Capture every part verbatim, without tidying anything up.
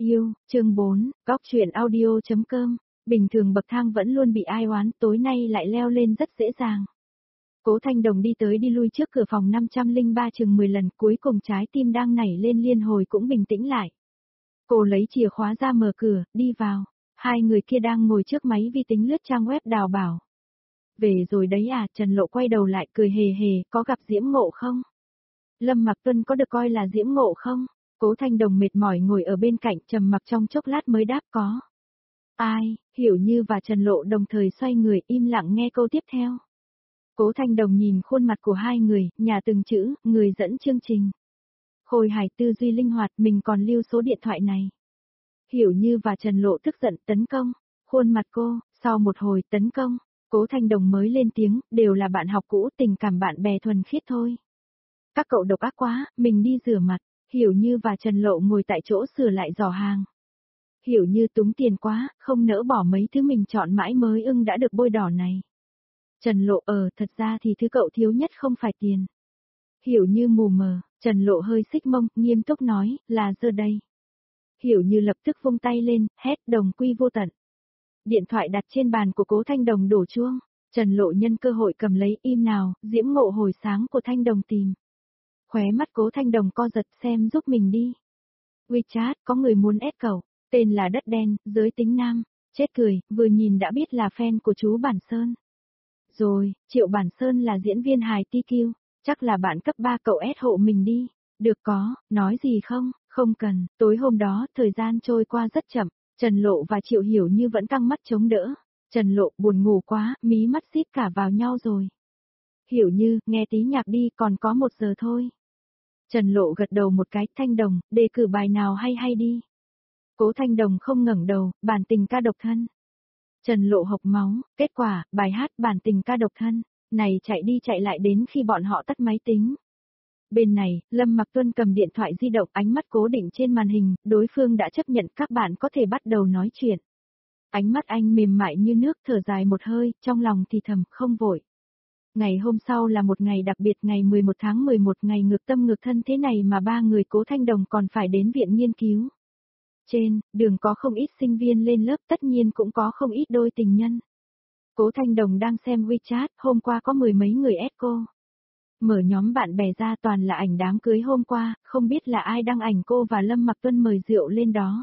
Yêu, chương bốn, góc truyện audio.com, bình thường bậc thang vẫn luôn bị ai oán, tối nay lại leo lên rất dễ dàng. Cố Thanh Đồng đi tới đi lui trước cửa phòng năm trăm lẻ ba chừng mười lần, cuối cùng trái tim đang nảy lên liên hồi cũng bình tĩnh lại. Cô lấy chìa khóa ra mở cửa, đi vào. Hai người kia đang ngồi trước máy vi tính lướt trang web đào bảo. Về rồi đấy à, Trần Lộ quay đầu lại cười hề hề, có gặp Diễm Ngộ không? Lâm Mặc Tuân có được coi là Diễm Ngộ không? Cố Thanh Đồng mệt mỏi ngồi ở bên cạnh trầm mặc trong chốc lát mới đáp có. Ai, Hiểu Như và Trần Lộ đồng thời xoay người im lặng nghe câu tiếp theo. Cố Thanh Đồng nhìn khuôn mặt của hai người, nhà từng chữ, người dẫn chương trình. Khôi hài tư duy linh hoạt, mình còn lưu số điện thoại này. Hiểu Như và Trần Lộ tức giận tấn công. Khuôn mặt cô, sau một hồi tấn công, Cố Thanh Đồng mới lên tiếng, đều là bạn học cũ, tình cảm bạn bè thuần khiết thôi. Các cậu độc ác quá, mình đi rửa mặt. Hiểu Như và Trần Lộ ngồi tại chỗ sửa lại giỏ hàng. Hiểu Như túng tiền quá, không nỡ bỏ mấy thứ mình chọn mãi mới ưng đã được bôi đỏ này. Trần Lộ ờ, thật ra thì thứ cậu thiếu nhất không phải tiền. Hiểu Như mù mờ, Trần Lộ hơi xích mông, nghiêm túc nói, là giờ đây. Hiểu Như lập tức vung tay lên, hét đồng quy vô tận. Điện thoại đặt trên bàn của Cố Thanh Đồng đổ chuông, Trần Lộ nhân cơ hội cầm lấy im nào, Diễm Ngộ hồi sáng của Thanh Đồng tìm. Khóe mắt Cố Thanh Đồng co giật xem giúp mình đi. WeChat, có người muốn ép cậu, tên là Đất Đen, giới tính nam, chết cười, vừa nhìn đã biết là fan của chú Bản Sơn. Rồi, Triệu Bản Sơn là diễn viên hài ti kiu, chắc là bạn cấp ba cậu ép hộ mình đi. Được có, nói gì không, không cần, tối hôm đó, thời gian trôi qua rất chậm, Trần Lộ và Triệu Hiểu Như vẫn căng mắt chống đỡ. Trần Lộ buồn ngủ quá, mí mắt xít cả vào nhau rồi. Hiểu Như, nghe tí nhạc đi, còn có một giờ thôi. Trần Lộ gật đầu một cái, Thanh Đồng, đề cử bài nào hay hay đi. Cố Thanh Đồng không ngẩng đầu, bản tình ca độc thân. Trần Lộ hộc máu, kết quả, bài hát bản tình ca độc thân, này chạy đi chạy lại đến khi bọn họ tắt máy tính. Bên này, Lâm Mặc Tuân cầm điện thoại di động, ánh mắt cố định trên màn hình, đối phương đã chấp nhận các bạn có thể bắt đầu nói chuyện. Ánh mắt anh mềm mại như nước, thở dài một hơi, trong lòng thì thầm, không vội. Ngày hôm sau là một ngày đặc biệt, ngày mười một tháng mười một, ngày ngược tâm ngược thân thế này mà ba người Cố Thanh Đồng còn phải đến viện nghiên cứu. Trên, đường có không ít sinh viên lên lớp, tất nhiên cũng có không ít đôi tình nhân. Cố Thanh Đồng đang xem WeChat, hôm qua có mười mấy người ép cô. Mở nhóm bạn bè ra toàn là ảnh đám cưới hôm qua, không biết là ai đăng ảnh cô và Lâm Mặc Tuân mời rượu lên đó.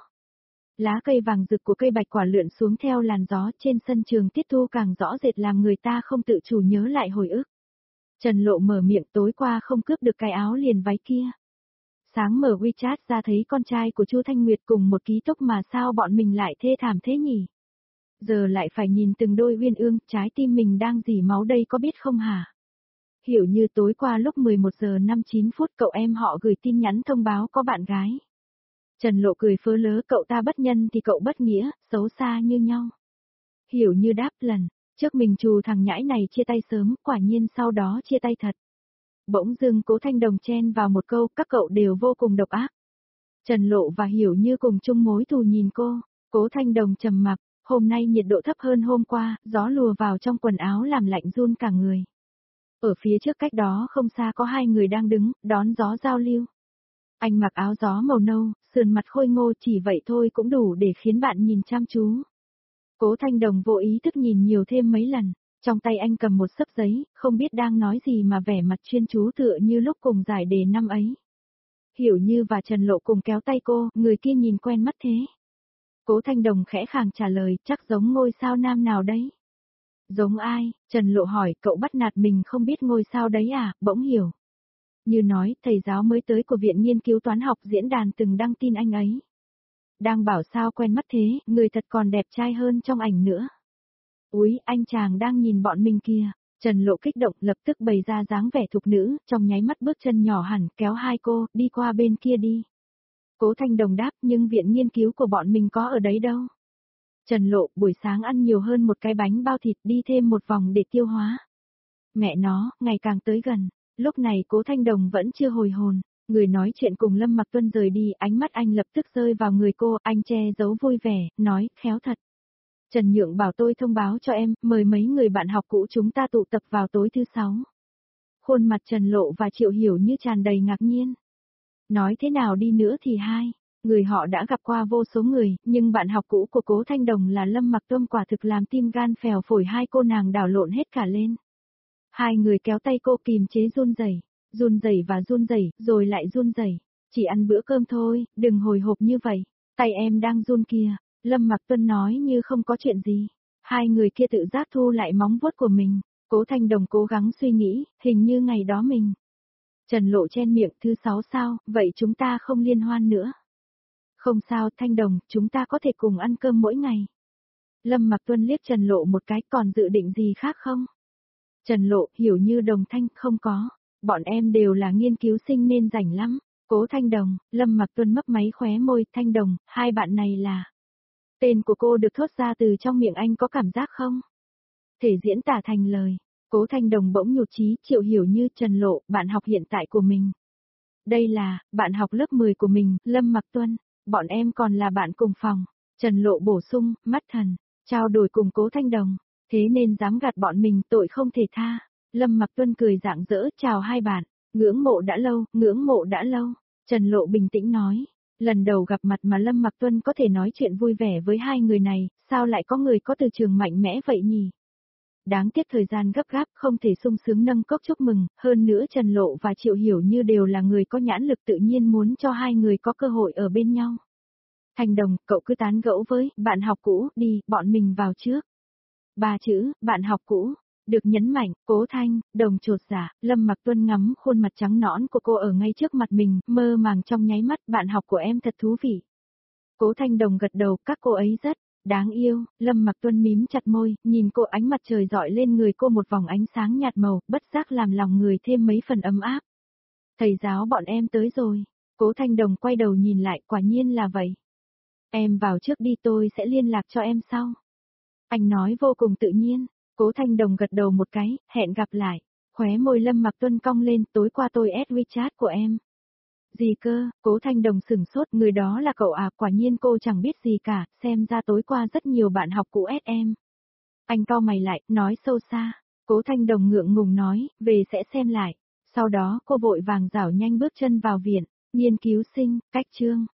Lá cây vàng rực của cây bạch quả lượn xuống theo làn gió trên sân trường tiết thu càng rõ rệt làm người ta không tự chủ nhớ lại hồi ức. Trần Lộ mở miệng tối qua không cướp được cái áo liền váy kia. Sáng mở WeChat ra thấy con trai của Chu Thanh Nguyệt cùng một ký túc mà sao bọn mình lại thê thảm thế nhỉ? Giờ lại phải nhìn từng đôi uyên ương, trái tim mình đang dỉ máu đây có biết không hả? Hiểu Như tối qua lúc mười một giờ năm mươi chín phút cậu em họ gửi tin nhắn thông báo có bạn gái. Trần Lộ cười phớ lớ, cậu ta bất nhân thì cậu bất nghĩa, xấu xa như nhau. Hiểu Như đáp lần, trước mình trù thằng nhãi này chia tay sớm, quả nhiên sau đó chia tay thật. Bỗng dưng Cố Thanh Đồng chen vào một câu, các cậu đều vô cùng độc ác. Trần Lộ và Hiểu Như cùng chung mối thù nhìn cô, Cố Thanh Đồng trầm mặc, hôm nay nhiệt độ thấp hơn hôm qua, gió lùa vào trong quần áo làm lạnh run cả người. Ở phía trước cách đó không xa có hai người đang đứng, đón gió giao lưu. Anh mặc áo gió màu nâu, sườn mặt khôi ngô, chỉ vậy thôi cũng đủ để khiến bạn nhìn chăm chú. Cố Thanh Đồng vô ý thức nhìn nhiều thêm mấy lần, trong tay anh cầm một xấp giấy, không biết đang nói gì mà vẻ mặt chuyên chú tựa như lúc cùng giải đề năm ấy. Hiểu Như và Trần Lộ cùng kéo tay cô, người kia nhìn quen mắt thế. Cố Thanh Đồng khẽ khàng trả lời, chắc giống ngôi sao nam nào đấy. Giống ai? Trần Lộ hỏi, cậu bắt nạt mình không biết ngôi sao đấy à, bỗng hiểu. Như nói, thầy giáo mới tới của Viện Nghiên cứu Toán học Diễn đàn từng đăng tin anh ấy. Đang bảo sao quen mắt thế, người thật còn đẹp trai hơn trong ảnh nữa. Úi, anh chàng đang nhìn bọn mình kìa. Trần Lộ kích động lập tức bày ra dáng vẻ thục nữ, trong nháy mắt bước chân nhỏ hẳn kéo hai cô, đi qua bên kia đi. Cố Thanh Đồng đáp, nhưng viện nghiên cứu của bọn mình có ở đấy đâu. Trần Lộ, buổi sáng ăn nhiều hơn một cái bánh bao thịt, đi thêm một vòng để tiêu hóa. Mẹ nó, ngày càng tới gần, lúc này Cố Thanh Đồng vẫn chưa hồi hồn, người nói chuyện cùng Lâm Mặc Tuân rời đi, ánh mắt anh lập tức rơi vào người cô, anh che giấu vui vẻ, nói, khéo thật. Trần Nhượng bảo tôi thông báo cho em, mời mấy người bạn học cũ chúng ta tụ tập vào tối thứ sáu. Khuôn mặt Trần Lộ và Triệu Hiểu Như tràn đầy ngạc nhiên. Nói thế nào đi nữa thì hai, Người họ đã gặp qua vô số người, nhưng bạn học cũ của Cố Thanh Đồng là Lâm Mặc Tuân quả thực làm tim gan phèo phổi hai cô nàng đảo lộn hết cả lên. Hai người kéo tay cô kìm chế run rẩy, run rẩy và run rẩy, rồi lại run rẩy. Chỉ ăn bữa cơm thôi, đừng hồi hộp như vậy. Tay em đang run kìa, Lâm Mặc Tuân nói như không có chuyện gì. Hai người kia tự giác thu lại móng vuốt của mình. Cố Thanh Đồng cố gắng suy nghĩ, hình như ngày đó mình. Trần Lộ chen miệng, thứ sáu sao, vậy chúng ta không liên hoan nữa. Không sao Thanh Đồng, chúng ta có thể cùng ăn cơm mỗi ngày. Lâm Mặc Tuân liếc Trần Lộ một cái, còn dự định gì khác không? Trần Lộ, hiểu như Đồng Thanh, không có. Bọn em đều là nghiên cứu sinh nên rảnh lắm. Cố Thanh Đồng, Lâm Mặc Tuân mấp máy khóe môi, Thanh Đồng, hai bạn này là... Tên của cô được thốt ra từ trong miệng anh có cảm giác không? Thể diễn tả thành lời. Cố Thanh Đồng bỗng nhụt chí, Triệu Hiểu Như, Trần Lộ, bạn học hiện tại của mình. Đây là, bạn học lớp mười của mình, Lâm Mặc Tuân. Bọn em còn là bạn cùng phòng. Trần Lộ bổ sung, mắt thần, trao đổi cùng Cố Thanh Đồng. Thế nên dám gạt bọn mình, tội không thể tha. Lâm Mặc Tuân cười rạng rỡ, chào hai bạn. Ngưỡng mộ đã lâu, ngưỡng mộ đã lâu. Trần Lộ bình tĩnh nói. Lần đầu gặp mặt mà Lâm Mặc Tuân có thể nói chuyện vui vẻ với hai người này, sao lại có người có từ trường mạnh mẽ vậy nhỉ? Đáng tiếc thời gian gấp gáp không thể sung sướng nâng cốc chúc mừng, hơn nữa Trần Lộ và Triệu Hiểu Như đều là người có nhãn lực tự nhiên muốn cho hai người có cơ hội ở bên nhau. Thanh Đồng, cậu cứ tán gẫu với bạn học cũ, đi, bọn mình vào trước. Ba chữ, bạn học cũ, được nhấn mạnh, Cố Thanh, Đồng chột dạ, Lâm Mặc Tuân ngắm khuôn mặt trắng nõn của cô ở ngay trước mặt mình, mơ màng trong nháy mắt, bạn học của em thật thú vị. Cố Thanh Đồng gật đầu, các cô ấy rất đáng yêu. Lâm Mặc Tuân mím chặt môi, nhìn cô, ánh mặt trời dọi lên người cô một vòng ánh sáng nhạt màu, bất giác làm lòng người thêm mấy phần ấm áp. Thầy giáo bọn em tới rồi. Cố Thanh Đồng quay đầu nhìn lại, quả nhiên là vậy. Em vào trước đi, tôi sẽ liên lạc cho em sau. Anh nói vô cùng tự nhiên. Cố Thanh Đồng gật đầu một cái, hẹn gặp lại. Khóe môi Lâm Mặc Tuân cong lên, tối qua tôi add WeChat của em. Gì cơ? Cố Thanh Đồng sửng sốt, người đó là cậu à? Quả nhiên cô chẳng biết gì cả, xem ra tối qua rất nhiều bạn học cũ add em. Anh cau mày lại, nói sâu xa. Cố Thanh Đồng ngượng ngùng nói, về sẽ xem lại. Sau đó cô vội vàng rảo nhanh bước chân vào viện. Nghiên cứu sinh, cách chương.